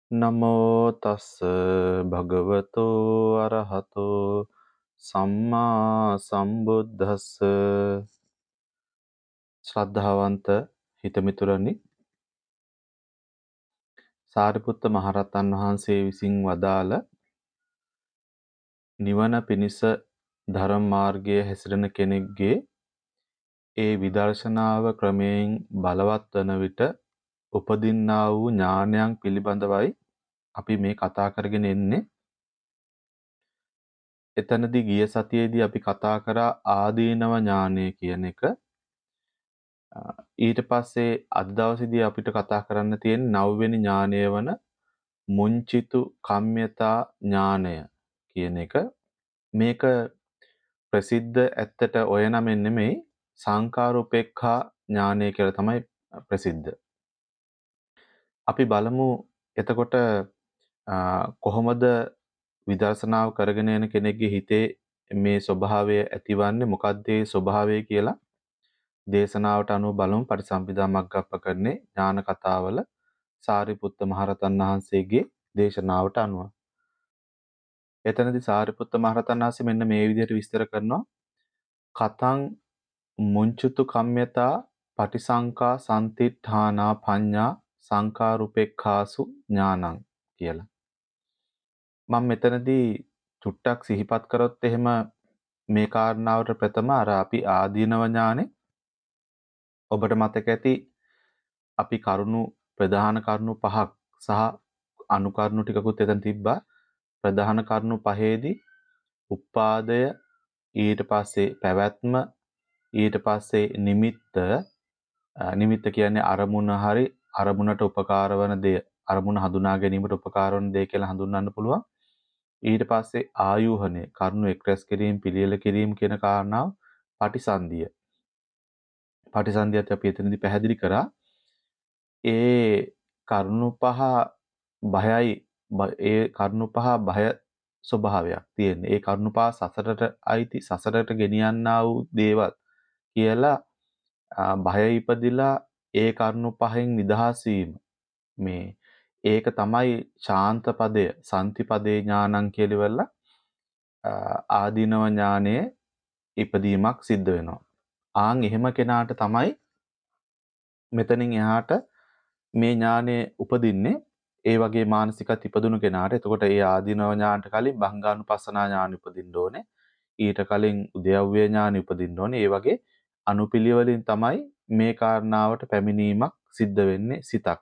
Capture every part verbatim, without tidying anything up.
නමෝ තස්ස භගවතෝ අරහතෝ සම්මා සම්බුද්දස්ස. ශ්‍රද්ධාවන්ත හිතමිතුරනි, සාරිපුත්ත මහරහතන් වහන්සේ විසින් වදාළ නිවන පිණිස ධර්ම මාර්ගයේ හැසිරෙන කෙනෙක්ගේ ඒ විදර්ශනාව ක්‍රමයෙන් බලවත් වන විට උපදින්නා වූ ඥානයන් පිළිබඳවයි අපි මේ කතා කරගෙන එන්නේ. එතනදී ගිය සතියේදී අපි කතා කරා ආදීනව ඥානය කියන එක. ඊට පස්සේ අද දවසේදී අපිට කතා කරන්න තියෙන නවවෙනි ඥානය වන මුංචිතු කම්යතා ඥානය කියන එක. මේක ප්‍රසිද්ධ ඇත්තට ඔය නමෙන් නෙමෙයි, සංඛාරූපේක්ඛා ඥානය කියලා තමයි ප්‍රසිද්ධ. අපි බලමු එතකොට කොහොමද විදර්ශනාව කරගෙන යන කෙනෙක්ගේ හිතේ මේ ස්වභාවය ඇතිවන්නේ, මොකක්ද ඒ ස්වභාවය කියලා දේශනාවට අනුව බලමු. පටිසම්භිදා මග්ගප්පකරණේ ඥාන කතාවල සාරිපුත්ත මහරහතන් වහන්සේගේ දේශනාවට අනුව. එතනදී සාරිපුත්ත මහරහතන් වහන්සේ මෙන්න මේ විදිහට විස්තර කරනවා. කතං මුංචුතු කම්යතා පටිසංකා සම්තිඨානා පඤ්ඤා සංඛාරුපෙක්ඛාසු ඥානං කියලා. මම මෙතනදී චුට්ටක් සිහිපත් කරොත් එහෙම මේ කාරණාවට ප්‍රථම අර අපි ආදීනව ඥානේ ඔබට මතක ඇති අපි කරුණු ප්‍රධාන කරුණු පහක් සහ අනු කරුණු ටිකකුත් එතන තිබ්බා. ප්‍රධාන කරුණු පහේදී උපාදය, ඊට පස්සේ පැවැත්ම, ඊට පස්සේ නිමිත්ත. නිමිත්ත කියන්නේ අරමුණ හරි අරමුණට උපකාර වන දේ, අරමුණ හඳුනා ගැනීමට උපකාර වන දේ කියලා හඳුන්වන්න පුළුවන්. ඊට පස්සේ ආයෝහණය, කරුණු එක්රැස් කිරීම, පිළියෙල කිරීම කියන කාරණාව පටිසන්ධිය. පටිසන්ධියත් අපි එතනදී පැහැදිලි කරා. ඒ කරුණු පහ බයයි, ඒ කරුණු පහ බය ස්වභාවයක් තියෙන. ඒ කරුණු පහ සසරට අයිති, සසරට ගෙනියන්නා වූ දේවල් කියලා බය ඉපදිලා ඒ කරුණු පහෙන් නිදහස් වීම. මේ ඒක තමයි ශාන්ත පදය, සන්ති පදේ ඥානං කියලා ඉවරලා ආදීනව ඥානයේ ඉපදීමක් සිද්ධ වෙනවා. ආන් එහෙම කෙනාට තමයි මෙතනින් එහාට මේ ඥානය උපදින්නේ. ඒ වගේ මානසිකත් ඉපදුණු කෙනාට. එතකොට ඒ ආදීනව ඥානට කලින් භංගානුපස්සනා ඥාන උපදින්න ඕනේ. ඊට කලින් උද්‍යව්‍ය ඥාන උපදින්න ඕනේ. ඒ වගේ අනුපිළිවෙලින් තමයි මේ කාරණාවට පැමිණීමක් සිද්ධ වෙන්නේ සිතක්.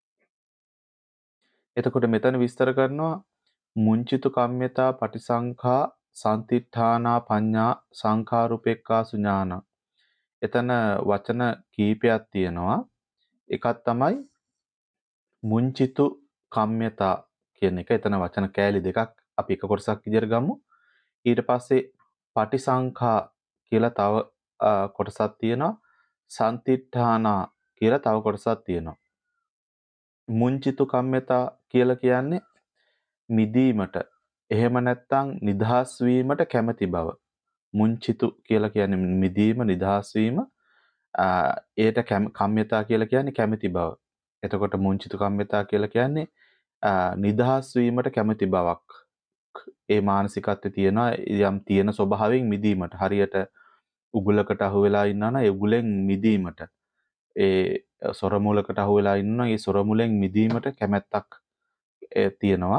එතකොට මෙතන විස්තර කරනවා මුංචිතු කම්යතා පටිසංඛා සම්තිඨානා පඤ්ඤා සංඛාරුපෙක්ඛාසු ඥාන. එතන වචන කීපයක් තියෙනවා. එකක් තමයි මුංචිතු කම්යතා කියන එක. එතන වචන කෑලි දෙකක් අපි එක කොටසක් විදියට ගමු. ඊට පස්සේ පටිසංඛා කියලා තව කොටසක් තියෙනවා. සම්තිඨානා කියලා තව කොටසක් තියෙනවා. මුංචිතු කම්යතා කියලා කියන්නේ මිදීමට, එහෙම නැත්නම් නිදහස් වීමට කැමැති බව. මුංචිතු කියලා කියන්නේ මිදීම, නිදහස් වීම. ඒට කම්යතා කියලා කියන්නේ කැමැති බව. එතකොට මුංචිතු කම්යතා කියලා කියන්නේ නිදහස් වීමට කැමැති බවක්. ඒ මානසිකත්වයේ තියෙන යම් තියෙන ස්වභාවයෙන් මිදීමට. හරියට උගුලකට අහු වෙලා ඉන්නා නම් ඒ උගුලෙන් මිදීමට, ඒ සොර මුලකට අහු වෙලා ඉන්නා ඒ සොර මුලෙන් මිදීමට කැමැත්තක් තියෙනවා.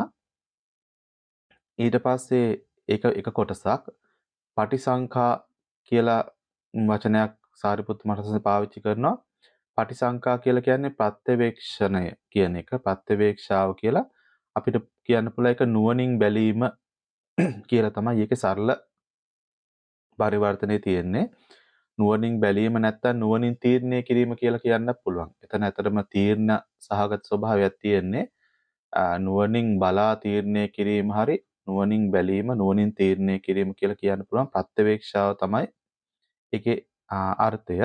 ඊට පස්සේ ඒක එක කොටසක්. පටිසංඛා කියලා වචනයක් සාරිපුත්ත මහරහතන් පාවිච්චි කරනවා. පටිසංඛා කියලා කියන්නේ ප්‍රත්‍යවේක්ෂණය කියන එක. ප්‍රත්‍යවේක්ෂාව කියලා අපිට කියන්න පුළුවන් එක නුවණින් බැලීම කියලා තමයි ඒකේ සරල පරිවර්තනයේ තියෙන්නේ. නුවණින් බැලීම නැත්තම් නුවණින් තීරණය කිරීම කියලා කියන්නත් පුළුවන්. එතන ඇත්තටම තීර්ණ සහගත ස්වභාවයක් තියෙන්නේ. නුවණින් බලා තීරණය කිරීම හරි නුවණින් බැලීම, නුවණින් තීරණය කිරීම කියලා කියන්න පුළුවන්. ප්‍රත්‍යවේක්ෂාව තමයි ඒකේ අර්ථය.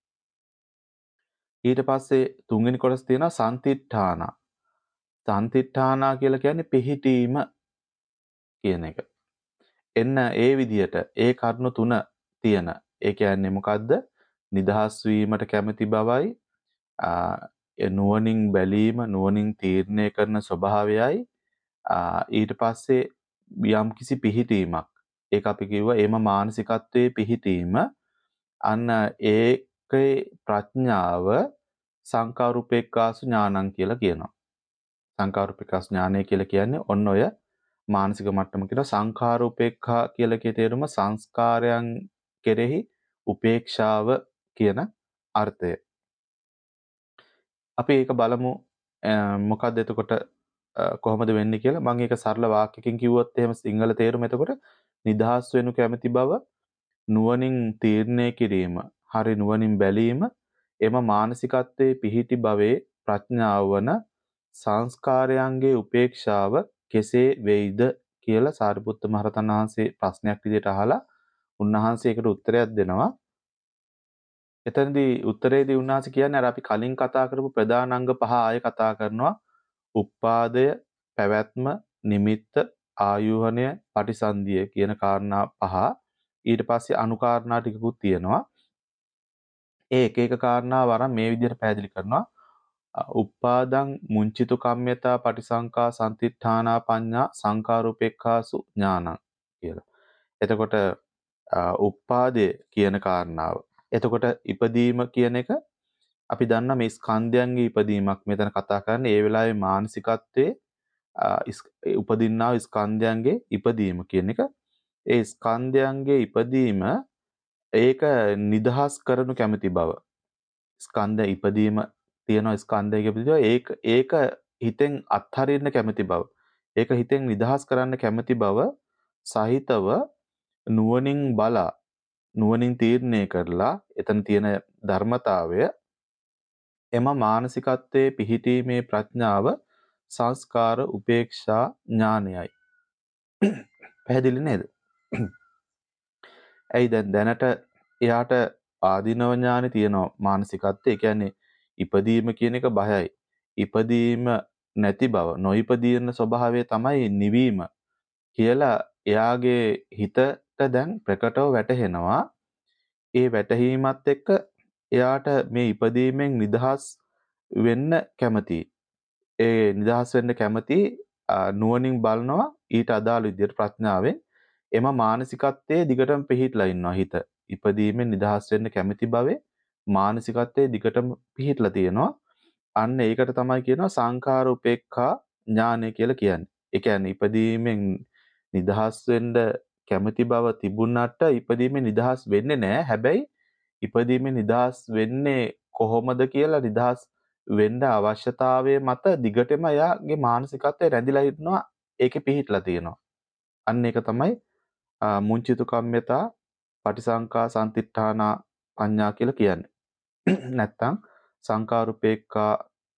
ඊට පස්සේ තුන්වෙනි කොටස තියෙනවා සම්තිඨානා. සම්තිඨානා කියලා කියන්නේ පිහිටීම කියන එක. එන්න ඒ විදිහට ඒ කරුණු තුන තියෙන. ඒ කියන්නේ මොකද්ද? නිදහස් වීමට කැමැති බවයි, ඒ නුවණින් බැලීම නුවණින් තීරණය කරන ස්වභාවයයි ඊට පස්සේ යම්කිසි පිහිටීමක් ඒක අපි කිව්වා එම මානසිකත්වයේ පිහිටීම අන්න ඒකේ ප්‍රඥාව සංකාරුපේක්ඛාසු ඥානං කියලා කියනවා. සංකාරුපේක්ඛාසු ඥානය කියලා කියන්නේ ඔන්න ඔය මානසික මට්ටම කියන සංඛාර උපේක්ඛා කියලා කිය තේරුම සංස්කාරයන් කෙරෙහි උපේක්ෂාව කියන අර්ථය. අපි ඒක බලමු මොකක්ද එතකොට කොහොමද වෙන්නේ කියලා. මම ඒක සරල වාක්‍යකින් කිව්වොත් එහෙම සිංහල තේරුම එතකොට නිදහස් වෙනු කැමැති බව නුවණින් තීරණය කිරීම හරි නුවණින් බැලීම එම මානසිකත්වයේ පිහිටි භවයේ ප්‍රඥාව වන සංස්කාරයන්ගේ උපේක්ෂාව කෙසේ වෙයිද කියලා සාරිපුත්ත මහරහතන් වහන්සේ ප්‍රශ්නයක් විදිහට අහලා උන්වහන්සේ ඒකට උත්තරයක් දෙනවා. එතනදී උත්තරේදී උන්වහන්සේ කියන්නේ අර අපි කලින් කතා කරපු ප්‍රධාන අංග පහ ආයෙ කතා කරනවා. උප්පාදය, පැවැත්ම, නිමිත්ත, ආයෝහණය, පටිසන්ධිය කියන කාරණා පහ. ඊට පස්සේ අනුකාරණා ටිකකුත් තියෙනවා. ඒ එක එක කාරණා වරන් මේ විදිහට පැහැදිලි කරනවා. උප්පාදං මුංචිතු කම්යතා පටිසංකා සම්තිත්ථානා පඤ්ඤා සංකාරූපේක්ඛාසු ඥානං කියලා. එතකොට උප්පාදය කියන කාරණාව. එතකොට ඉපදීම කියන එක අපි දන්නා මේ ස්කන්ධයන්ගේ ඉපදීමක් මෙතන කතා කරන්නේ ඒ වෙලාවේ මානසිකත්වයේ උපදින්නා ස්කන්ධයන්ගේ ඉපදීම කියන එක. ඒ ස්කන්ධයන්ගේ ඉපදීම ඒක නිදහස් කරනු කැමති බව. ස්කන්ධ ඉපදීම තියෙන ස්කන්ධයක ඉපදීම ඒක ඒක හිතෙන් අත්හරින්න කැමති බව. ඒක හිතෙන් නිදහස් කරන්න කැමති බව සහිතව නුවණින් බලා නුවණින් තීරණය කරලා එතන තියෙන ධර්මතාවය එම මානසිකත්වයේ පිහිටීමේ ප්‍රඥාව සංස්කාර උපේක්ෂා ඥානයයි. පැහැදිලි නේද? ඇයි දැන් දැනට එයාට ආදීනව ඥානෙ තියෙනවා මානසිකත්වය. ඒ කියන්නේ ඉපදීම කියන එක බයයි. ඉපදීම නැති බව, නොඉපදීන ස්වභාවය තමයි නිවීම කියලා එයාගේ හිතට දැන් ප්‍රකටව වැටහෙනවා. ඒ වැටහීමත් එක්ක එයාට මේ ඉපදීමෙන් නිදහස් වෙන්න කැමතියි. ඒ නිදහස් වෙන්න කැමති නුවණින් බලනවා ඊට අදාළ විදිහට ප්‍රඥාවෙන් එම මානසිකත්වයේ දිගටම පිහිටලා ඉන්නවා හිත. ඉපදීමෙන් නිදහස් වෙන්න කැමති බවේ මානසිකත්වයේ දිගටම පිහිටලා තියෙනවා. අන්න ඒකට තමයි කියනවා සංඛාර උපේක්ඛා ඥානය කියලා කියන්නේ. ඒ කියන්නේ ඉපදීමෙන් නිදහස් වෙන්න කැමති බව තිබුණාට ඉපදීමෙන් නිදහස් වෙන්නේ නැහැ. හැබැයි ඉපදීමෙන් නිදහස් වෙන්නේ කොහොමද කියලා නිදහස් වෙන්න අවශ්‍යතාවය මත දිගටම එයාගේ මානසිකත්වය රැඳිලා ඉන්නවා. ඒකේ පිහිටලා තියෙනවා. අන්න ඒක තමයි මුංචිතු කම්යතා පටිසංකා සම්තිත්ථානා පඤ්ඤා කියලා කියන්නේ. නැත්තම් සංකාරුපේක්ඛා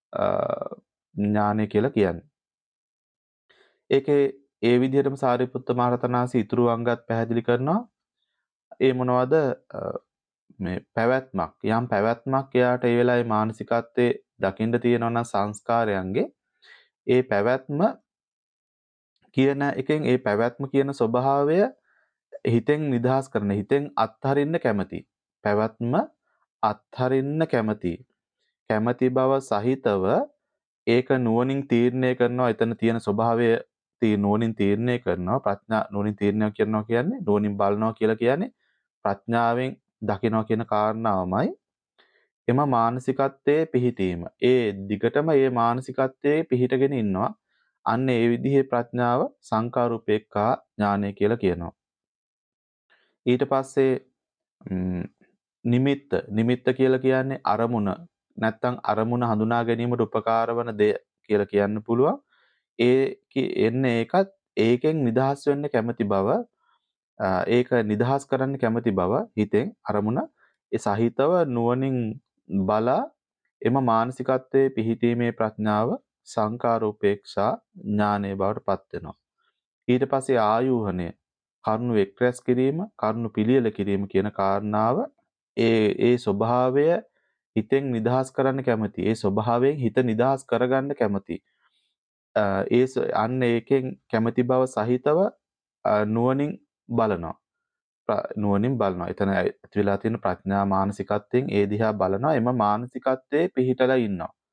ඥානය කියලා කියන්නේ. ඒකේ ඒ විදිහටම සාරිපුත්ත මහරහතන් වහන්සේ ඉතුරු අංගත් පැහැදිලි කරනවා. ඒ මොනවද මේ පැවැත්මක් යම් පැවැත්මක් එයාට ඒ වෙලාවේ මානසිකත්වයේ දකින්න තියෙනවා නම් සංස්කාරයන්ගේ ඒ පැවැත්ම කියන එකෙන් ඒ පැවැත්ම කියන ස්වභාවය හිතෙන් නිදහස් කරන හිතෙන් අත්හරින්න කැමති පැවැත්ම අත්හරින්න කැමති කැමති බව සහිතව ඒක නුවණින් තීරණය කරනවා එතන තියෙන ස්වභාවය නුවණින් තීරණය කරනවා ප්‍රඥා නුවණින් තීරණය කරනවා කියන්නේ නුවණින් බලනවා කියලා කියන්නේ ප්‍රඥාවෙන් දකිනවා කියන කාරණාවමයි එම මානසිකත්වයේ පිහිටීම. ඒ දිගටම මේ මානසිකත්වයේ පිහිටගෙන ඉන්නවා. අන්න ඒ විදිහේ ප්‍රඥාව සංකාරූපේක්ඛා ඥානය කියලා කියනවා. ඊට පස්සේ නිමිත්ත නිමිත්ත කියලා කියන්නේ අරමුණ නැත්තම් අරමුණ හඳුනා ගැනීමට උපකාර වන දෙය කියලා කියන්න පුළුවන්. ඒ එන්නේ ඒකත් ඒකෙන් නිදහස් වෙන්න කැමති බව ඒක නිදහස් කරන්න කැමති බව හිතෙන් අරමුණ ඒ සහිතව නුවණින් බලා එම මානසිකත්වයේ පිහිටීමේ ප්‍රඥාව සංකාරූපේක්ෂා ඥානයේ බවට පත් වෙනවා. ඊට පස්සේ ආයෝහණය කරුණු එක්රැස් කිරීම කරුණු පිළියෙල කිරීම කියන කාරණාව ඒ ඒ ස්වභාවය හිතෙන් නිදහස් කරන්න කැමති. ඒ ස්වභාවයෙන් හිත නිදහස් කරගන්න කැමති. ඒ අන්න ඒකෙන් කැමති බව සහිතව නුවණින් බලනවා. නුවණින් බලනවා. එතන ඇති වෙලා තියෙන ප්‍රඥා මානසිකත්වයෙන් ඒ දිහා බලනවා. එම මානසිකත්වයේ පිහිටලා ඉන්නවා.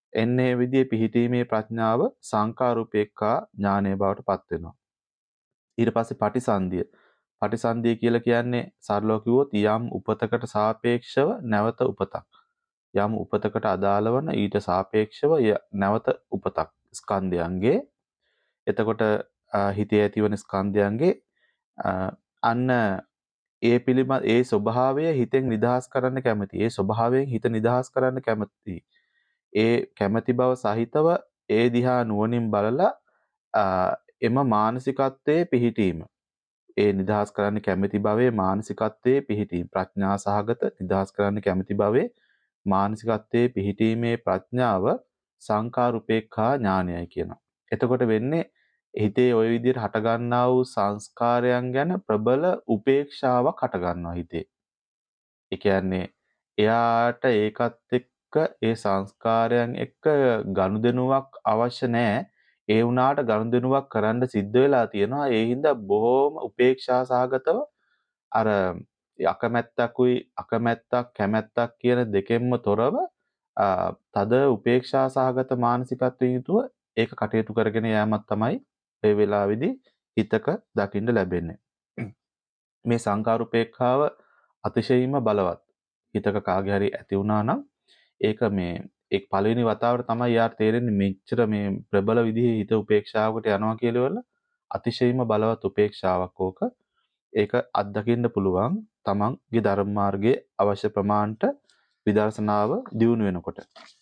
එන්නේ විදිහේ පිහිටීමේ ප්‍රඥාව සංකාරූපේක්ඛා ඥානය බවට පත් වෙනවා. ඊට පස්සේ පටිසන්ධිය. පටිසන්ධිය කියලා කියන්නේ සරලව කිව්වොත් යම් උපතකට සාපේක්ෂව නැවත උපතක්. යම් උපතකට අදාළ වන ඊට සාපේක්ෂව නැවත උපතක් ස්කන්ධයන්ගේ. එතකොට හිතේ ඇතිවන ස්කන්ධයන්ගේ අන්න ඒ පිළිබඳ ඒ ස්වභාවය හිතෙන් නිදහස් කරන්න කැමති. ඒ ස්වභාවයෙන් හිත නිදහස් කරන්න කැමති. ඒ කැමැති බව සහිතව ඒ දිහා නුවණින් බලලා එම මානසිකත්වයේ පිහිටීම. ඒ නිදහස් කරන්න කැමැති භවයේ මානසිකත්වයේ පිහිටීම. ප්‍රඥා සහගත නිදහස් කරන්න කැමැති භවයේ මානසිකත්වයේ පිහිටීමේ ප්‍රඥාව සංකාරුපේක්ඛා ඥානයයි කියනවා. එතකොට වෙන්නේ හිතේ ওই විදිහට හටගන්නා වූ සංස්කාරයන් ගැන ප්‍රබල උපේක්ෂාවක් හටගන්නවා හිතේ. ඒ කියන්නේ එයාට ඒකත් එක්ක ඒ සංස්කාරයන් එක්ක ගනුදෙනුවක් අවශ්‍ය නැහැ. ඒ වුණාට ගනුදෙනුවක් කරන්න සිද්ධ වෙලා තියෙනවා. ඒ හින්දා බොහොම උපේක්ෂා සහගතව අර අකමැත්තකුයි අකමැත්තක් කැමැත්තක් කියන දෙකෙන්ම තොරව තද උපේක්ෂා සහගත මානසිකත්වයෙන් යුතුව ඒක කටයුතු කරගෙන යෑමක් තමයි මේ වෙලාවේදී හිතක දකින්න ලැබෙන්නේ. මේ සංකාරුපේක්ඛාව අතිශයින්ම බලවත්. හිතක කාගේ හරි ඇති වුණා නම් ඒක මේ එක් පළවෙනි වතාවට තමයි යාට තේරෙන්නේ මෙච්චර මේ ප්‍රබල විදිහේ හිත උපේක්ෂාවකට යනවා කියලා වල අතිශයින්ම බලවත් උපේක්ෂාවක් ඕක. ඒක අත්දකින්න පුළුවන් තමන්ගේ ධර්ම මාර්ගයේ අවශ්‍ය ප්‍රමාණයට විදර්ශනාව දියුණු වෙනකොට.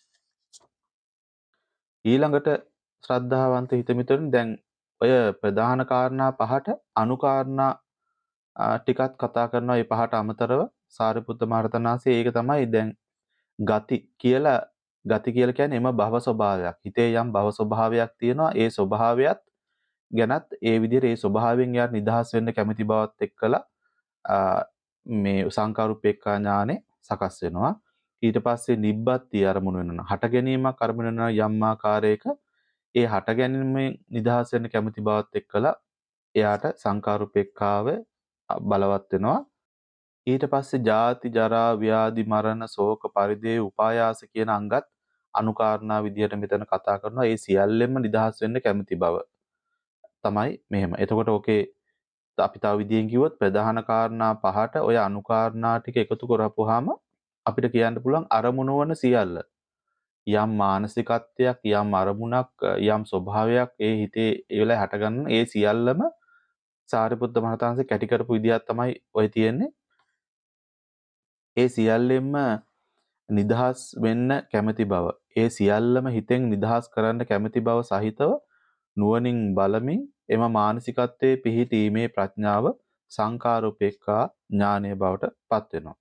ඊළඟට ශ්‍රද්ධාවන්ත හිතමිතුරන් දැන් ඔය ප්‍රධාන කාරණා පහට අනුකාරණා ටිකක් කතා කරනවා. මේ පහට අමතරව සාරිපුත්ත මහරහතන් වහන්සේ ඒක තමයි දැන් ගති කියලා ගති කියලා කියන්නේ එම භව ස්වභාවයක්. හිතේ යම් භව ස්වභාවයක් තියෙනවා. ඒ ස්වභාවයත් ගැනත් ඒ විදිහට ඒ ස්වභාවයෙන් යාට නිදහස් වෙන්න කැමති බවත් එක්කලා මේ සංකාරුපේක්ඛා ඥානෙ සකස් වෙනවා. ඊට පස්සේ නිබ්බත්ති අරමුණු වෙනවා. හට ගැනීමක් අරමුණු වෙනවා යම් ආකාරයක ඒ හට ගැනීමෙන් නිදහස් වෙන්න කැමති බවත් එක්කලා එයාට සංකාරුපේක්ඛාව බලවත් වෙනවා. ඊට පස්සේ ජාති ජරා ව්‍යාධි මරණ ශෝක පරිදේ උපායාස කියන අංගත් අනුකාරණා විදියට මෙතන කතා කරනවා. ඒ සියල්ලෙන්ම නිදහස් වෙන්න කැමති බව තමයි මෙහෙම. එතකොට ඕකේ අපි තව විදියෙන් කිව්වොත් ප්‍රධාන කාරණා පහට ඔය අනුකාරණා ටික එකතු කරපුවාම අපිට කියන්න පුළුවන් අරමුණු වන සියල්ල. යම් මානසිකත්වයක් යම් අරමුණක් යම් ස්වභාවයක් ඒ හිතේ ඒ වෙලාවේ හටගන්න ඒ සියල්ලම සාරිපුත්ත මහරහතන් වහන්සේ කැටි කරපු විදියක් තමයි ඔය තියෙන්නේ. ඒ සියල්ලෙන්ම නිදහස් වෙන්න කැමති බව. ඒ සියල්ලම හිතෙන් නිදහස් කරන්න කැමති බව සහිතව නුවණින් බලමින් එම මානසිකත්වයේ පිහිටීමේ ප්‍රඥාව සංකාරූපේක්ඛා ඥානය බවට පත් වෙනවා.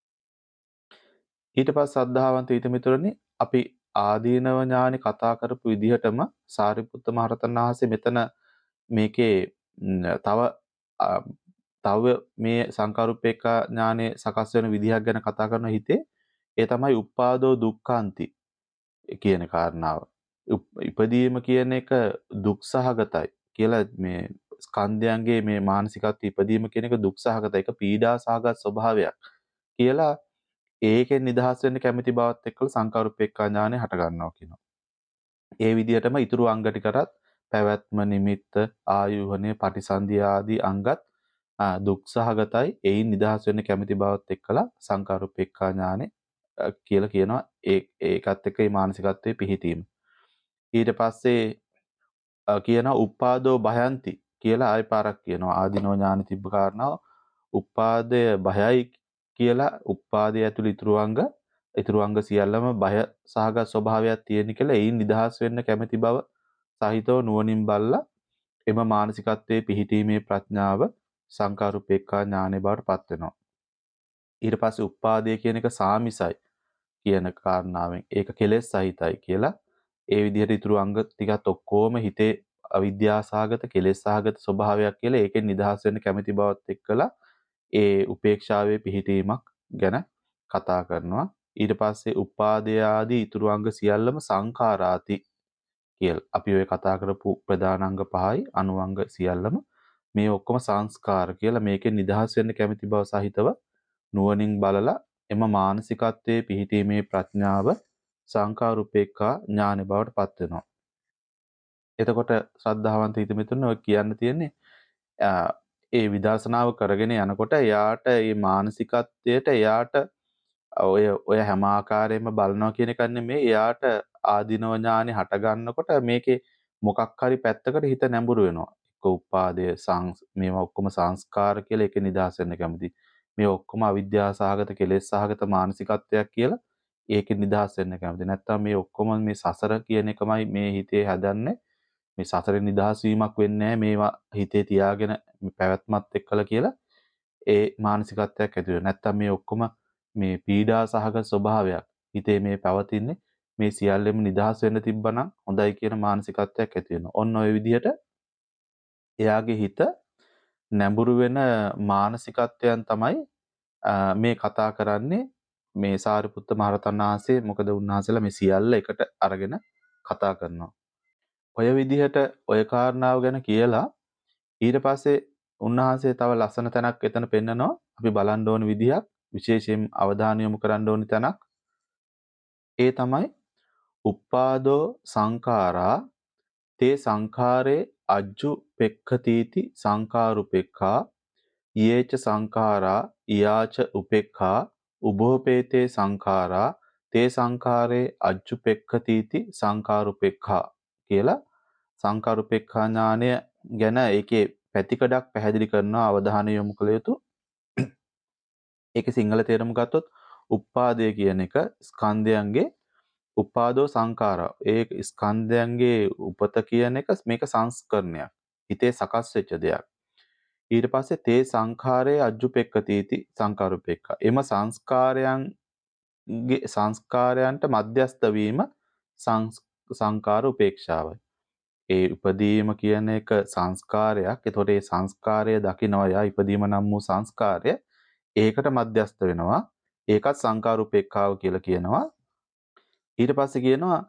ඊට පස්සේ සද්ධාවන්ත හිතමිතුරනි අපි ආදීනව ඥානෙ කතා කරපු විදිහටම සාරිපුත්ත මහරහතන් වහන්සේ මෙතන මේකේ තව තව මේ සංකාරූපේක්ඛා ඥානෙ සකස් වෙන විදිහක් ගැන කතා කරන හිතේ ඒ තමයි උප්පාදෝ දුක්ඛාන්ති කියන කාරණාව. ඉපදීම කියන එක දුක්සහගතයි කියලා මේ ස්කන්ධයන්ගේ මේ මානසිකත්ව ඉපදීම කියන එක දුක්සහගතයි. ඒක පීඩාසහගත ස්වභාවයක් කියලා ඒකෙන් නිදහස් වෙන්න කැමති බවත් එක්කලා සංකාරූපේක්ඛා ඥානය හට ගන්නවා කියනවා. ඒ විදිහටම ඊතුරු අංග ටිකටත් පැවැත්ම නිමිත්ත ආයුහනේ පටිසන්ධිය ආදී අංගත් දුක්සහගතයි. ඒයින් නිදහස් වෙන්න කැමති බවත් එක්කලා සංකාරූපේක්ඛා ඥානය කියලා කියනවා. ඒ ඒකත් එක්ක මේ මානසිකත්වයේ පිහිටීම. ඊට පස්සේ කියනවා උපාදෝ භයන්ති කියලා ආය පාරක් කියනවා. ආදීනෝ ඥාන තිබ්බ කාරණාව උපාදය භයයි කියලා උපාදය ඇතුළේ ඊතුරු අංග ඊතුරු අංග සියල්ලම බය සහගත ස්වභාවයක් තියෙන කියලා ඒයින් නිදහස් වෙන්න කැමති බව සහිතව නුවණින් බලලා එම මානසිකත්වයේ පිහිටීමේ ප්‍රඥාව සංකාරූපේක්ඛා ඥානෙ බවට පත් වෙනවා. ඊට පස්සේ උපාදය කියන එක සාමිසයි කියන කාරණාවෙන් ඒක කෙලෙස් සහිතයි කියලා ඒ විදිහට ඊතුරු අංග ටිකත් ඔක්කොම හිතේ අවිද්‍යාසහගත කෙලෙස්සහගත ස්වභාවයක් කියලා ඒකෙන් නිදහස් වෙන්න කැමති බවත් එක්කලා ඒ උපේක්ෂාවේ පිහිටීමක් ගැන කතා කරනවා. ඊට පස්සේ උපාදේ ආදී ඊතුරු අංග සියල්ලම සංඛාරාති කියලා. අපි ඔය කතා කරපු ප්‍රධාන අංග පහයි අනුංග සියල්ලම මේ ඔක්කොම සංස්කාර කියලා මේකෙන් නිදහස් වෙන්න කැමති බව සහිතව නුවණින් බලලා එම මානසිකත්වයේ පිහිටීමේ ප්‍රඥාව සංඛාරුපේක්ඛා ඥානෙ බවට පත් වෙනවා. එතකොට ශ්‍රද්ධාවන්ත හිතමිතුන් ඔය කියන්න තියෙන්නේ අ, ඒ විදර්ශනාව කරගෙන යනකොට එයාට මේ මානසිකත්වයට එයාට ඔය ඔය හැම ආකාරයෙන්ම බලනවා කියන එක නෙමෙයි එයාට ආධිනව ඥානෙ හට ගන්නකොට මේකේ මොකක් හරි පැත්තකට හිත නැඹුරු වෙනවා. එක්ක උපාදේ සංස් මේවා ඔක්කොම සංස්කාර කියලා ඒකේ නිදහස් වෙන්න කැමති. මේ ඔක්කොම අවිද්‍යාව සහගත කෙලෙස් සහගත මානසිකත්වයක් කියලා ඒකේ නිදහස් වෙන්න කැමති. නැත්තම් මේ ඔක්කොම මේ සසර කියන එකමයි මේ හිතේ හදන්නේ. මේ සසරෙන් නිදහස් වීමක් වෙන්නේ නැහැ මේවා හිතේ තියාගෙන පැවැත්මත් එක්කලා කියලා ඒ මානසිකත්වයක් ඇති වෙනවා. නැත්තම් මේ ඔක්කොම මේ පීඩා සහගත ස්වභාවයක් හිතේ මේ පවතින්නේ මේ සියල්ලෙම නිදහස් වෙන්න තිබ්බනම් හොඳයි කියන මානසිකත්වයක් ඇති වෙනවා. ඔන්න ඔය විදිහට එයාගේ හිත නැඹුරු වෙන මානසිකත්වයන් තමයි මේ කතා කරන්නේ මේ සාරිපුත්ත මහරහතන් වහන්සේ. මොකද උන්වහන්සේලා මේ සියල්ල එකට අරගෙන කතා කරනවා. ඔය විදිහට ඔය කාරණාව ගැන කියලා ඊට පස්සේ උන්වහන්සේ තව ලස්සන තැනක් එතන පෙන්නනවා. අපි බලන්න ඕන විදිහක් විශේෂයෙන් අවධානය යොමු කරන්න ඕනි තැනක්. ඒ තමයි උප්පාදෝ සංඛාරා තේ සංඛාරේ අජ්ජු පෙක්ඛතීති සංඛාරුපෙක්ඛා යේච සංඛාරා යාච උපෙක්ඛා උභෝපේතේ සංඛාරා තේ සංඛාරේ අජ්ජු පෙක්ඛතීති සංඛාරුපෙක්ඛා කියලා සංඛාරුපෙක්ඛා ඥානය ගැන ඒකේ පැතිකඩක් පැහැදිලි කරනවා අවධානය යොමු කළ යුතු. ඒකේ සිංහල තේරුම ගත්තොත් උප්පාදය කියන එක ස්කන්ධයන්ගේ උපාදෝ සංඛාරා. ඒ ස්කන්ධයන්ගේ උපත කියන එක මේක සංස්කරණයක්. හිතේ සකස් වෙච්ච දෙයක්. ඊට පස්සේ තේ සංඛාරයේ අජ්ජුපෙක්ඛතීති සංඛාරුපෙක්ඛා. එම සංස්කාරයන්ගේ සංස්කාරයන්ට මධ්‍යස්ත වීම සංඛාර උපේක්ෂාවයි. ඒ ඉපදීම කියන එක සංස්කාරයක්. ඒතකොට ඒ සංස්කාරය දකිනවා යා ඉපදීම නම් වූ සංස්කාරය. ඒකට මධ්‍යස්ත වෙනවා. ඒකත් සංඛාර උපේක්ඛාව කියලා කියනවා. ඊට පස්සේ කියනවා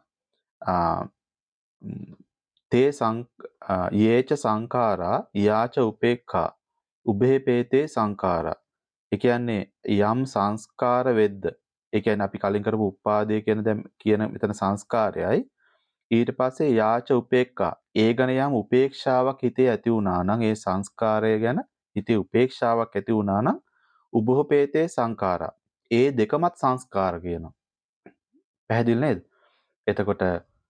තේ සං යේච සංඛාරා යාච උපේක්ඛා උභේපේතේ සංඛාරා. ඒ කියන්නේ යම් සංස්කාර වෙද්ද. ඒ කියන්නේ අපි කලින් කරපු උපාදේ කියන දැන් කියන මෙතන සංස්කාරයයි. ඊට පස්සේ යාච උපේක්ඛා. ඒ ගැන යම් උපේක්ෂාවක් හිතේ ඇති වුණා නම් ඒ සංස්කාරය ගැන හිතේ උපේක්ෂාවක් ඇති වුණා නම් උභෝපේතේ සංඛාරා. ඒ දෙකමත් සංස්කාර කියනවා. පැහැදිලි නේද? එතකොට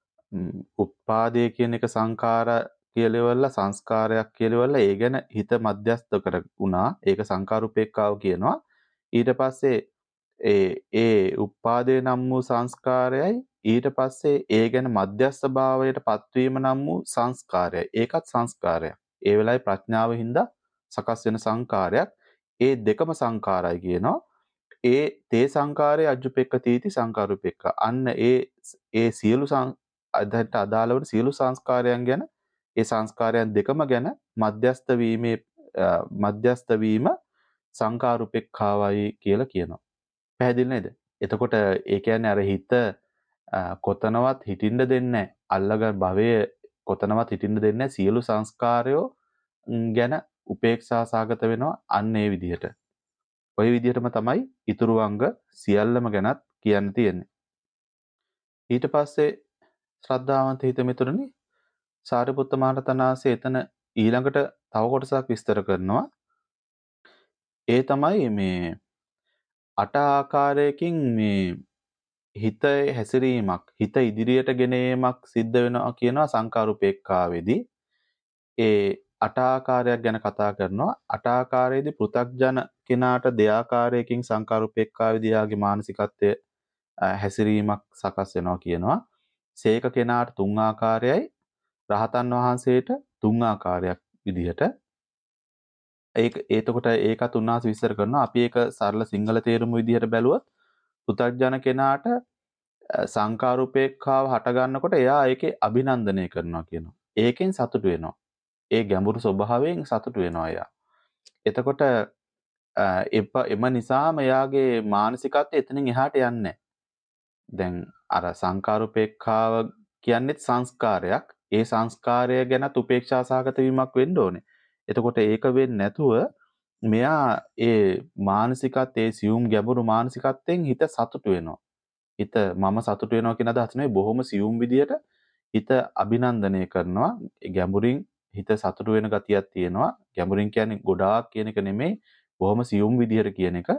උපාදේ කියන එක සංඛාර කියලෙවලා සංස්කාරයක් කියලෙවලා ඒ ගැන හිත මධ්‍යස්ත කරුණා. ඒක සංඛාරුපේක්ඛාව කියනවා. ඊට පස්සේ ඒ ඒ උපාදේ නම් වූ සංස්කාරයයි ඊට පස්සේ ඒ ගැන මධ්‍යස්ත භාවයට පත්වීම නම් වූ සංස්කාරයයි. ඒකත් සංස්කාරයක්. ඒ වෙලාවේ ප්‍රඥාව හින්දා සකස් වෙන සංකාරයක්. ඒ දෙකම සංකාරයි කියනවා. ඒ තේ සංකාරයේ අජ්ජුපෙක්ඛතීති සංකාරුපෙක්ඛා. අන්න ඒ ඒ සියලු අදට අදාළ වන සියලු සංස්කාරයන් ගැන ඒ සංස්කාරයන් දෙකම ගැන මධ්‍යස්ත වීමේ මධ්‍යස්ත වීම සංකාරුපෙක්ඛාවයි කියලා කියනවා. පැහැදිලි නේද? එතකොට ඒ කියන්නේ අර හිත කොතනවත් හිටින්න දෙන්නේ නැහැ. අල්ලග භවයේ කොතනවත් හිටින්න දෙන්නේ නැහැ. සියලු සංස්කාරයෝ ගැන උපේක්ෂා සාගත වෙනවා අන්න ඒ විදිහට. ওই විදිහටම තමයි ඊතුරු අංග සියල්ලම ගැනත් කියන්න තියෙන්නේ. ඊට පස්සේ ශ්‍රද්ධාවන්ත හිත මිතුරනි සාරිපුත්ත මහරහතන් වහන්සේ එතන ඊළඟට තව කොටසක් විස්තර කරනවා. ඒ තමයි මේ අට ආකාරයකින් මේ හිතේ හැසිරීමක් හිත ඉදිරියට ගෙන ඒමක් සිද්ධ වෙනවා කියනවා සංකාරුපේක්ඛාවේදී. ඒ අට ආකාරයක් ගැන කතා කරනවා. අට ආකාරයේදී පෘථග්ජන කෙනාට දෙආකාරයකින් සංකාරුපේක්ඛාවේදී යාගේ මානසිකත්වය හැසිරීමක් සකස් වෙනවා කියනවා. සේක කෙනාට තුන් ආකාරයයි රහතන් වහන්සේට තුන් ආකාරයක් විදිහට ඒක එතකොට ඒකත් උන්වහන්සේ විස්තර කරනවා. අපි ඒක සරල සිංහල තේරුම විදිහට බැලුවොත් පුතග්ජන කෙනාට සංකාරුපේක්ඛාව හට ගන්නකොට එයා ඒකේ අභිනන්දනය කරනවා කියනවා. ඒකෙන් සතුටු වෙනවා. ඒ ගැඹුරු ස්වභාවයෙන් සතුටු වෙනවා එයා. එතකොට එම නිසාම එයාගේ මානසිකත්වය එතනින් එහාට යන්නේ දැන් අර සංකාරුපේක්ඛාව කියන්නේත් සංස්කාරයක්. ඒ සංස්කාරය ගැන උපේක්ෂා සහගත වීමක් වෙන්න ඕනේ. එතකොට ඒක වෙන්නේ නැතුව මෙයා ඒ මානසිකත් ඒ සියුම් ගැඹුරු මානසිකත්වයෙන් හිත සතුටු වෙනවා. හිත මම සතුටු වෙනවා කියන අදහස නෙවෙයි බොහොම සියුම් විදියට හිත අභිනන්දනය කරනවා. ඒ ගැඹුරින් හිත සතුටු වෙන ගතියක් තියෙනවා. ගැඹුරින් කියන්නේ ගොඩාක් කියන එක නෙමෙයි බොහොම සියුම් විදියට කියන එක.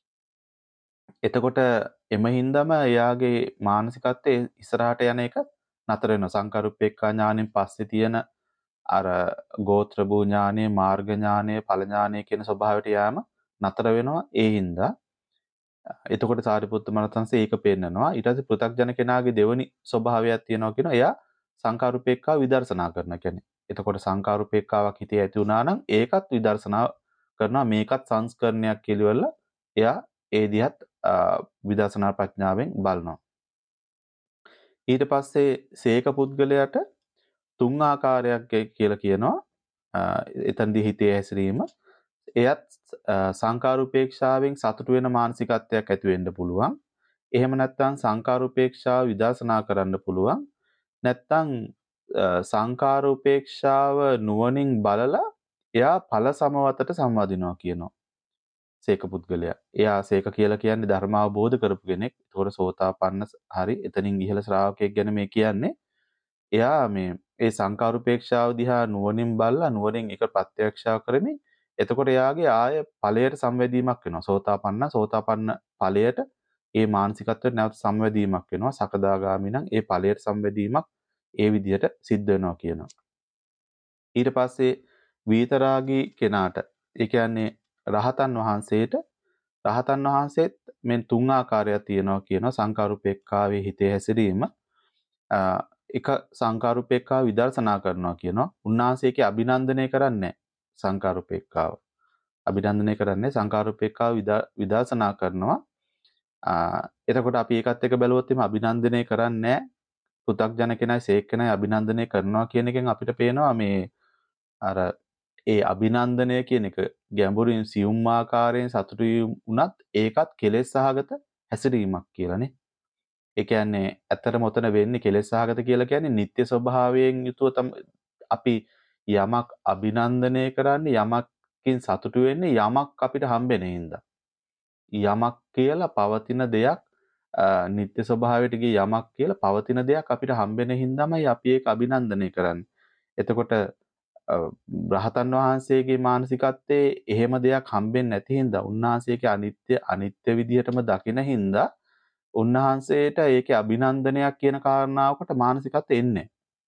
එතකොට එම හින්දාම එයාගේ මානසිකත්වයේ ඉස්සරහට යන එක නතර වෙනවා. සංකාරුප්පේක්ඛා ඥානෙන් පස්සේ තියෙන අර ගෝත්‍ර භූ ඥානෙ, මාර්ග ඥානෙ, ඵල ඥානෙ කියන ස්වභාවයට යෑම නතර වෙනවා. ඒ හින්දා එතකොට සාරිපුත්ත මහරහතන්සේ ඒක පෙන්නනවා. ඊට පස්සේ පෘථග්ජන කෙනාගේ දෙවනි ස්වභාවයක් තියෙනවා කියනවා. එයා සංකාරුපේක්ඛාව විදර්ශනා කරන කෙනෙක්. එතකොට සංකාරුපේක්ඛාවක් හිතේ ඇති වුණා නම් ඒකත් විදර්ශනා කරනවා. මේකත් සංස්කරණයක් කියලා එයා ඒ දිහත් විදර්ශනා ප්‍රඥාවෙන් බලනවා. ඊට පස්සේ සීක පුද්ගලයාට තුන් ආකාරයක් කියලා කියනවා. එතනදී හිතේ හැසිරීම එයත් සංකාරුපේක්ෂාවෙන් සතුට වෙන මානසිකත්වයක් ඇති වෙන්න පුළුවන්. එහෙම නැත්නම් සංකාරුපේක්ෂාව විදර්ශනා කරන්න පුළුවන්. නැත්නම් සංකාරුපේක්ෂාව නුවණින් බලලා එයා ඵල සමවතට සම්වදිනවා කියනවා. සීක පුද්ගලයා. එයා සීක කියලා කියන්නේ ධර්ම අවබෝධ කරපු කෙනෙක්. ඒතකොට සෝතාපන්න හරි එතනින් ඉහළ ශ්‍රාවකයෙක් ගැන මේ කියන්නේ. එයා මේ ඒ සංකාරුපේක්ෂාව දිහා නුවණින් බලලා නුවණින් ඒක ප්‍රත්‍යක්ෂා කරමින් එතකොට එයාගේ ආය ඵලයට සංවැදීමක් වෙනවා. සෝතාපන්න සෝතාපන්න ඵලයට ඒ මානසිකත්වයට නැවත සංවැදීමක් වෙනවා. සකදාගාමි නම් ඒ ඵලයට සංවැදීමක් ඒ විදිහට සිද්ධ වෙනවා කියනවා. ඊට පස්සේ විතරාගී කෙනාට ඒ කියන්නේ රහතන් වහන්සේට රහතන් වහන්සේත් මේ තුන් ආකාරයක් තියෙනවා කියනවා සංකාරුපේක්ඛාවේ හිතේ හැසිරීම. එක සංකාරුපේක්ඛාව විදර්ශනා කරනවා කියනවා. උන්වහන්සේගේ අභිනන්දනය කරන්නේ සංකාරුපේක්ඛාව. අභිනන්දනය කරන්නේ සංකාරුපේක්ඛාව විදර්ශනා කරනවා. එතකොට අපි ඒකත් එක්ක බැලුවොත් එimhe අභිනන්දනය කරන්නේ පෘථග්ජන කෙනයි සීක කෙනයි අභිනන්දනය කරනවා කියන එකෙන් අපිට පේනවා මේ අර ඒ අභිනන්දනය කියන එක ගැඹුරින් සියුම් ආකාරයෙන් සතුටු වුණත් ඒකත් කෙලෙස් සහගත හැසිරීමක් කියලානේ. ඒ කියන්නේ ඇත්තටම ඔතන වෙන්නේ කෙලෙස් සහගත කියලා කියන්නේ නිත්‍ය ස්වභාවයෙන් යුතුව තමයි අපි යමක් අභිනන්දනය කරන්නේ යමක්කින් සතුටු වෙන්නේ යමක් අපිට හම්බෙන හින්දා. යමක් කියලා පවතින දෙයක් නිත්‍ය ස්වභාවයට ගිය යමක් කියලා පවතින දෙයක් අපිට හම්බෙන හින්දාමයි අපි ඒක අභිනන්දනය කරන්නේ. එතකොට රහතන් වහන්සේගේ මානසිකත්වයේ එහෙම දෙයක් හම්බෙන්නේ නැති හින්දා උන්වහන්සේගේ අනිත්‍ය අනිත්‍ය විදිහටම දකින හින්දා උන්වහන්සේට ඒකේ අභිනන්දනයක් කියන කාරණාවකට මානසිකත්වය එන්නේ.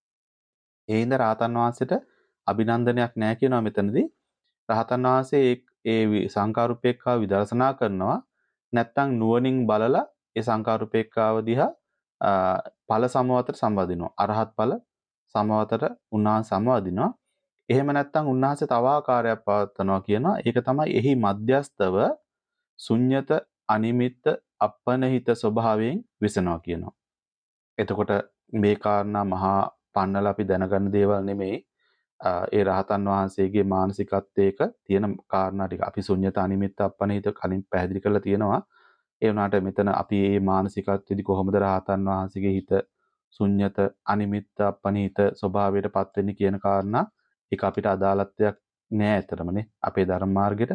ඒ හින්දා රහතන් වහන්සේට අභිනන්දනයක් නැහැ කියනවා මෙතනදී. රහතන් වහන්සේ ඒ සංකාරුපේක්ඛාව විදර්ශනා කරනවා. නැත්තම් නුවණින් බලලා ඒ සංකාරුපේක්ඛාව දිහා ඵල සමවතට සම්බන්ධිනවා. අරහත් ඵල සමවතට උන්වහන්සේ සම්බන්ධිනවා. එහෙම නැත්තම් උන්වහන්සේ තව ආකාරයක් පවත්නවා කියනවා. ඒක තමයි එහි මධ්‍යස්තව ශුන්්‍යත අනිමිත්ත අපනහිත ස්වභාවයෙන් විසනවා කියනවා. එතකොට මේ කාරණා මහා පන්නල අපි දැනගන්න දේවල් නෙමෙයි. ඒ රහතන් වහන්සේගේ මානසිකත්වයක තියෙන කාරණා ටික අපි ශුන්්‍යත අනිමිත්ත අපනහිත කලින් පැහැදිලි කරලා තියෙනවා. ඒ වුණාට මෙතන අපි මේ මානසිකත්වෙදි කොහොමද රහතන් වහන්සේගේ හිත ශුන්්‍යත අනිමිත්ත අපනහිත ස්වභාවයට පත් වෙන්නේ කියන කාරණා ඒක අපිට අදාළත්වයක් නෑ ඇත්තටමනේ අපේ ධර්ම මාර්ගෙට.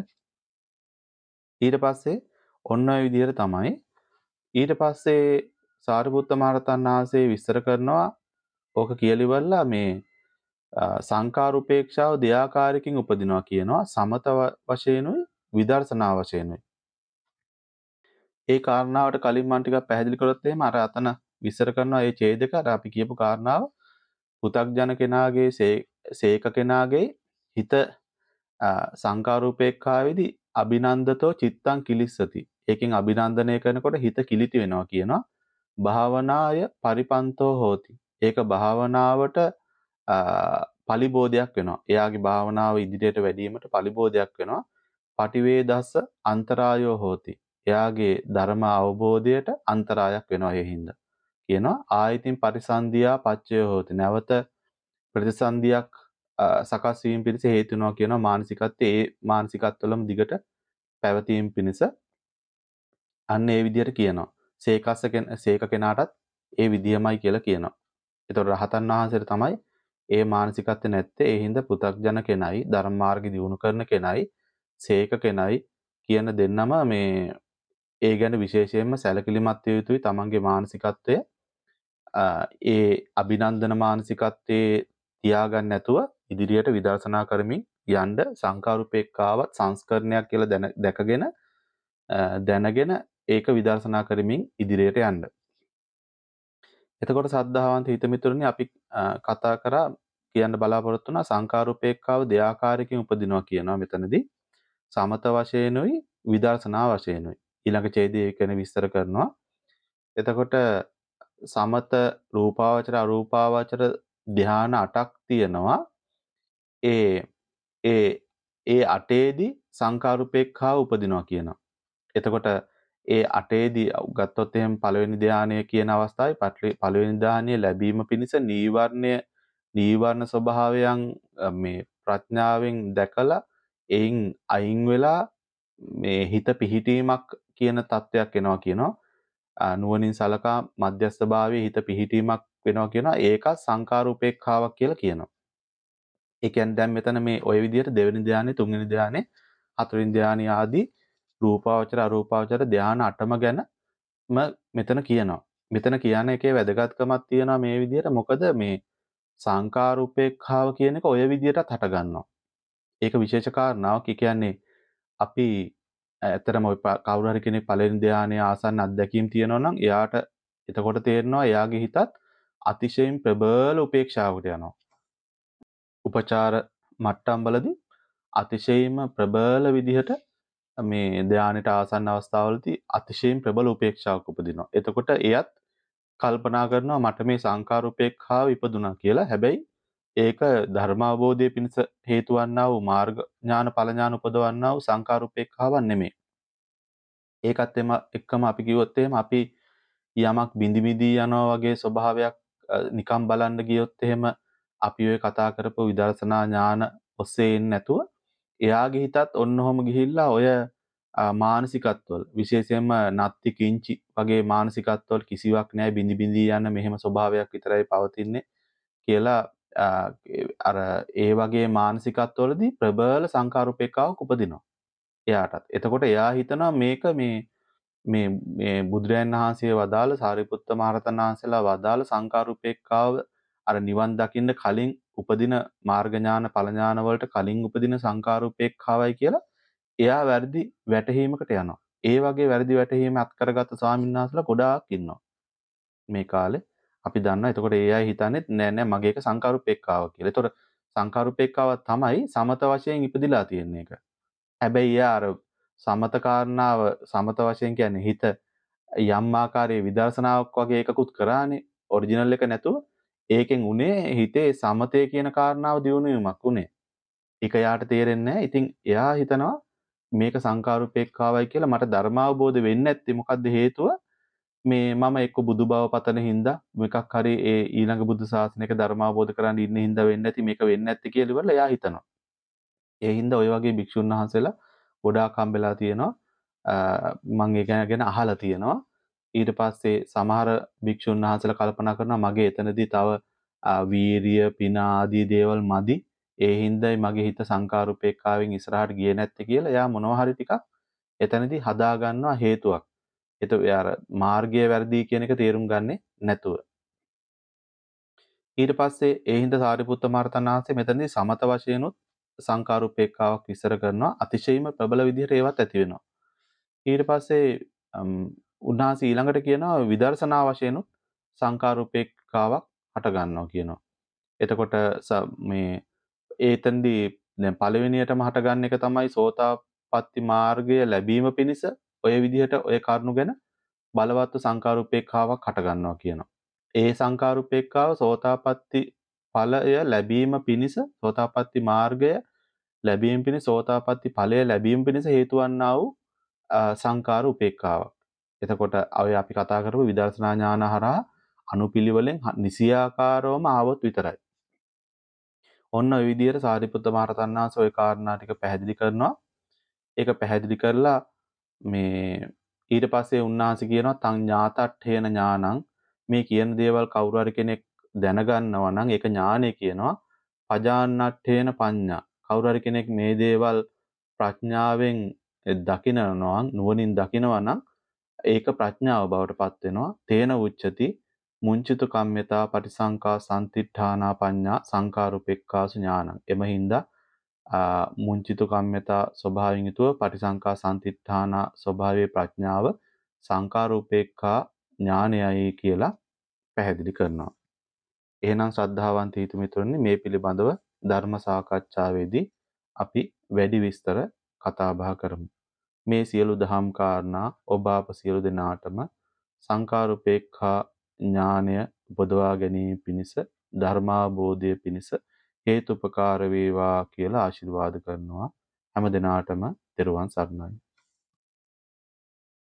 ඊට පස්සේ ඔන්න ඔය විදිහට තමයි ඊට පස්සේ සාරිපුත්ත මහරහතන් වහන්සේ විස්තර කරනවා ඕක කියලිවලා මේ සංකාරුපේක්ෂාව දෙආකාරයකින් උපදිනවා කියනවා සමත වශයෙන්ුයි විදර්ශනා වශයෙන්ුයි. ඒ කාරණාවට කලින් මම ටිකක් පැහැදිලි කරොත් එහෙම අර අතන විස්තර කරනවා මේ ඡේදක අර අපි කියපු කාරණාව පෘථග්ජන කෙනාගේ සීක කෙනාගේ හිත සංකාරූපේක්ඛාවේදී අභිනන්දතෝ චිත්තං කිලිස්සති. ඒකෙන් අභිනන්දනය කරනකොට හිත කිලිටි වෙනවා කියනවා. භාවනාය පරිපන්තෝ හෝති. ඒක භාවනාවට පලිබෝධයක් වෙනවා. එයාගේ භාවනාව ඉදිරියට වැඩිවීමට පලිබෝධයක් වෙනවා. පටිවේදස්ස අන්තරායෝ හෝති. එයාගේ ධර්ම අවබෝධයට අන්තරායක් වෙනවා ඒ හින්දා. කියනවා ආයතින් පරිසන්දියා පච්චය හෝති. නැවත ප්‍රතිසන්දියක් සකස් වීම පිණිස හේතු වෙනවා කියනවා මානසිකත්වයේ ඒ මානසිකත්වලම දිගට පැවතීම පිණිස අන්න ඒ විදිහට කියනවා. සීකස්ස සීක කෙනාටත් ඒ විදියමයි කියලා කියනවා. ඒතකොට රහතන් වහන්සේට තමයි ඒ මානසිකත්වය නැත්තේ. ඒ හින්දා පෘථග්ජන කෙනයි ධර්ම මාර්ගය දියුණු කරන කෙනයි සීක කෙනයි කියන දෙන්නම මේ ඒ ගැන විශේෂයෙන්ම සැලකිලිමත් විය යුතුයි. තමන්ගේ මානසිකත්වය ඒ අභිනන්දන මානසිකත්වයේ තියාගන්න නැතුව ඉදිරියට විදර්ශනා කරමින් යන්න සංකාරුපේක්ඛාවත් සංස්කරණයක් කියලා දැන දැකගෙන දැනගෙන ඒක විදර්ශනා කරමින් ඉදිරියට යන්න. එතකොට සද්ධාවන්ත හිත මිතුරනි අපි කතා කරා කියන්න බලාපොරොත්තු වුණා සංකාරුපේක්ඛාව දෙආකාරයකින් උපදිනවා කියනවා මෙතනදී. සමත වශයෙන්ුයි විදර්ශනා වශයෙන්ුයි. ඊළඟ ඡේදයේ ඒක ගැන විස්තර කරනවා. එතකොට සමත රූපාවචර අරූපාවචර ධ්‍යාන අටක් තියෙනවා. ඒ ඒ ඒ අටේදී සංකාරුපේක්ඛාව උපදිනවා කියනවා. එතකොට ඒ අටේදී ගත්තොත් එහෙනම් පළවෙනි ධානය කියන අවස්ථාවේ පළවෙනි ධානය ලැබීම පිණිස නීවරණය නීවරණ ස්වභාවයන් මේ ප්‍රඥාවෙන් දැකලා එයින් අයින් වෙලා මේ හිත පිහිටීමක් කියන තත්වයක් එනවා කියනවා. නුවණින් සලකා මධ්‍යස්ථ භාවයේ හිත පිහිටීමක් වෙනවා කියනවා. ඒක සංකාරූපේක්ඛාවක් කියලා කියනවා. ඒ කියන්නේ දැන් මෙතන මේ ওই විදිහට දෙවෙනි ධානය, තුන්වෙනි ධානය, හතරවෙනි ධානය ආදී රූපාවචර අරූපාවචර ධාන අටම ගැනම මෙතන කියනවා. මෙතන කියන එකේ වැදගත්කමක් තියෙනවා මේ විදිහට. මොකද මේ සංකාරූපේක්ඛාව කියන එක ඔය විදිහටත් හට ගන්නවා. ඒක විශේෂ කාරණාවක්. ඒ කියන්නේ අපි ඇත්තටම ඔය කවුරු හරි කෙනෙක් පළවෙනි ධානයේ ආසන්න අත්දැකීම් තියෙනවා නම් එයාට එතකොට තේරෙනවා එයාගේ හිතත් අතිශයින් ප්‍රබල උපේක්ෂාවකට යනවා. උපචාර මට්ටම්වලදී අතිශයින්ම ප්‍රබල විදිහට මේ ධානයට ආසන්න අවස්ථාවලදී අතිශයින් ප්‍රබල උපේක්ෂාවක් උපදිනවා. එතකොට එයත් කල්පනා කරනවා මට මේ සංකාර උපේක්ඛාව ඉපදුනා කියලා. හැබැයි ඒක ධර්මාවබෝධය පිණිස හේතු වන්නා වූ මාර්ග ඥාන ඵල ඥාන උපදවන්නා වූ සංකාර උපේක්ඛාවක් නෙමෙයි. ඒකත් එම එක්කම අපි කිව්වොත් එහෙම අපි යමක් බිඳි බිඳි යනවා වගේ ස්වභාවයක් නිකම් බලන්න ගියොත් එහෙම අපි ඔය කතා කරපු විදර්ශනා ඥාන ඔස්සේ එන්නේ නැතුව එයාගේ හිතත් ඔන්නෝම ගිහිල්ලා ඔය මානසිකත්වවල විශේෂයෙන්ම නත්ති කිංචි වගේ මානසිකත්වවල කිසිවක් නැහැ බිඳි බිඳි යන මෙහෙම ස්වභාවයක් විතරයි පවතින්නේ කියලා අර ඒ වගේ මානසිකත්වවලදී ප්‍රබල සංකාරුපේක්ඛාවක් උපදිනවා එයාටත්. එතකොට එයා හිතනවා මේක මේ මේ මේ බුදුරයන් වහන්සේ වදාළ සාරිපුත්ත මහරහතන් වහන්සේලා වදාළ සංකාරුපේක්ඛාව අර නිවන් දකින්න කලින් උපදින මාර්ග ඥාන ඵල ඥාන වලට කලින් උපදින සංකාරුපේක්ඛාවයි කියලා එයා වැරදි වැටහීමකට යනවා. ඒ වගේ වැරදි වැටහීම අත් කරගත්ත ස්වාමීන් වහන්සේලා ගොඩාක් ඉන්නවා. මේ කාලේ අපි දන්නවා. එතකොට ඒ අය හිතන්නේ නෑ නෑ මගේ එක සංකාරුපේක්ඛාව කියලා. එතකොට සංකාරුපේක්ඛාව තමයි සමත වශයෙන් ඉපදිලා තියෙන එක. හැබැයි එයා අර සමත කාරණාව සමත වශයෙන් කියන්නේ හිත යම් ආකාරයේ විදර්ශනාවක් වගේ එකකුත් කරානේ ඔරිජිනල් එක නැතුව ඒකෙන් උනේ හිතේ සමතේ කියන කාරණාව දියුණු වීමක් උනේ. ඒක යාට තේරෙන්නේ නැහැ. ඉතින් එයා හිතනවා මේක සංකාරුපේක්ඛාවයි කියලා මට ධර්මාවබෝධ වෙන්නේ නැත්තේ මොකද්ද හේතුව? මේ මම එක්ක බුදු බව පතන හින්දා මොකක් හරි ඒ ඊළඟ බුදු සාසනයක ධර්මාවබෝධ කරගන්න ඉන්න හින්දා වෙන්නේ නැති මේක වෙන්නේ නැත්තේ කියලා ඉවරලා එයා හිතනවා. ඒ හින්දා ඔය වගේ භික්ෂුන් වහන්සේලා ගොඩාක් හම්බෙලා තියෙනවා. මම ඒ ගැන අහලා තියෙනවා. ඊට පස්සේ සමහර භික්ෂුන් වහන්සේලා කල්පනා කරනවා මගේ එතනදී තව වීරිය පින ආදී දේවල් මදි. ඒ හින්දායි මගේ හිත සංකාරුපේක්ඛාවෙන් ඉස්සරහට ගියේ නැත්තේ කියලා එයා මොනවා හරි ටිකක් එතනදී හදා ගන්නවා හේතුවක්. ඒත අර මාර්ගය වැරදි කියන එක තේරුම් ගන්නේ නැතුව. ඊට පස්සේ ඒ හින්දා සාරිපුත්ත මහරහතන් වහන්සේ මෙතනදී සමත වශයෙන්ුත් සංකාරුපේක්ඛාවක් විස්තර කරනවා. අතිශයින්ම ප්‍රබල විදිහට ඒවත් ඇති වෙනවා. ඊට පස්සේ උන්වහන්සේ ඊළඟට කියනවා විදර්ශනා වශයෙන්ුත් සංකාරුපේක්ඛාවක් හට ගන්නවා කියනවා. එතකොට මේ ඒතෙන්දී දැන් පළවෙනියටම හට ගන්න එක තමයි සෝතාපට්ටි මාර්ගය ලැබීම පිණිස ඔය විදිහට ඔය කරුණු ගැන බලවත් සංකාරුපේක්ඛාවක් හට ගන්නවා කියනවා. ඒ සංකාරුපේක්ඛාව සෝතාපට්ටි ඵලය ලැබීම පිණිස සෝතාපට්ටි මාර්ගය ලැබීම පිණිස සෝතාපට්ටි ඵලය ලැබීම පිණිස හේතු වන්නා වූ සංකාර උපේක්ඛාවක්. එතකොට අය අපි කතා කරපු විදර්ශනා ඥාන හරහා අනුපිළිවෙලෙන් නිසියාකාරවම ආවොත් විතරයි. ඔන්න ඔය විදිහට සාරිපුත්ත මහරහතන් වහන්සේ ওই කාරණා ටික පැහැදිලි කරනවා. ඒක පැහැදිලි කරලා මේ ඊට පස්සේ උන්වහන්සේ කියනවා තං ඥාතට්ඨේන ඥානං මේ කියන දේවල් කවුරු හරි කෙනෙක් දැනගන්නවා නම් ඒක ඥානෙ කියනවා. පජාන්නට්ඨේන පඤ්ඤා කවුරු හරි කෙනෙක් මේ දේවල් ප්‍රඥාවෙන් දකිනවා නුවණින් දකිනවා නම් ඒක ප්‍රඥාව බවට පත් වෙනවා. තේන උච්චති මුංචිතු කම්මිතා පටිසංකා සම්තිට්ඨානා පඤ්ඤා සංකාරුපෙක්ඛාසු ඥානං. එමහින්දා ආ මුංචිතු කම්මිතා ස්වභාවයෙන් යුතුව පටිසංකා සම්තිට්ඨානා ස්වභාවයේ ප්‍රඥාව සංකාරූපේක්ඛා ඥානයයි කියලා පැහැදිලි කරනවා. එහෙනම් ශ්‍රද්ධාවන්ත හිතමිතුරනි මේ පිළිබඳව ධර්ම සාකච්ඡාවේදී අපි වැඩි විස්තර කතා බහ කරමු. මේ සියලු දහම් කාරණා ඔබ අප සියලු දෙනාටම සංකාරුපේක්ඛා ඥානය උපදවා ගැනීම පිණිස ධර්මාබෝධය පිණිස හේතුපකාර වේවා කියලා ආශිර්වාද කරනවා. හැම දිනාටම තෙරුවන් සරණයි.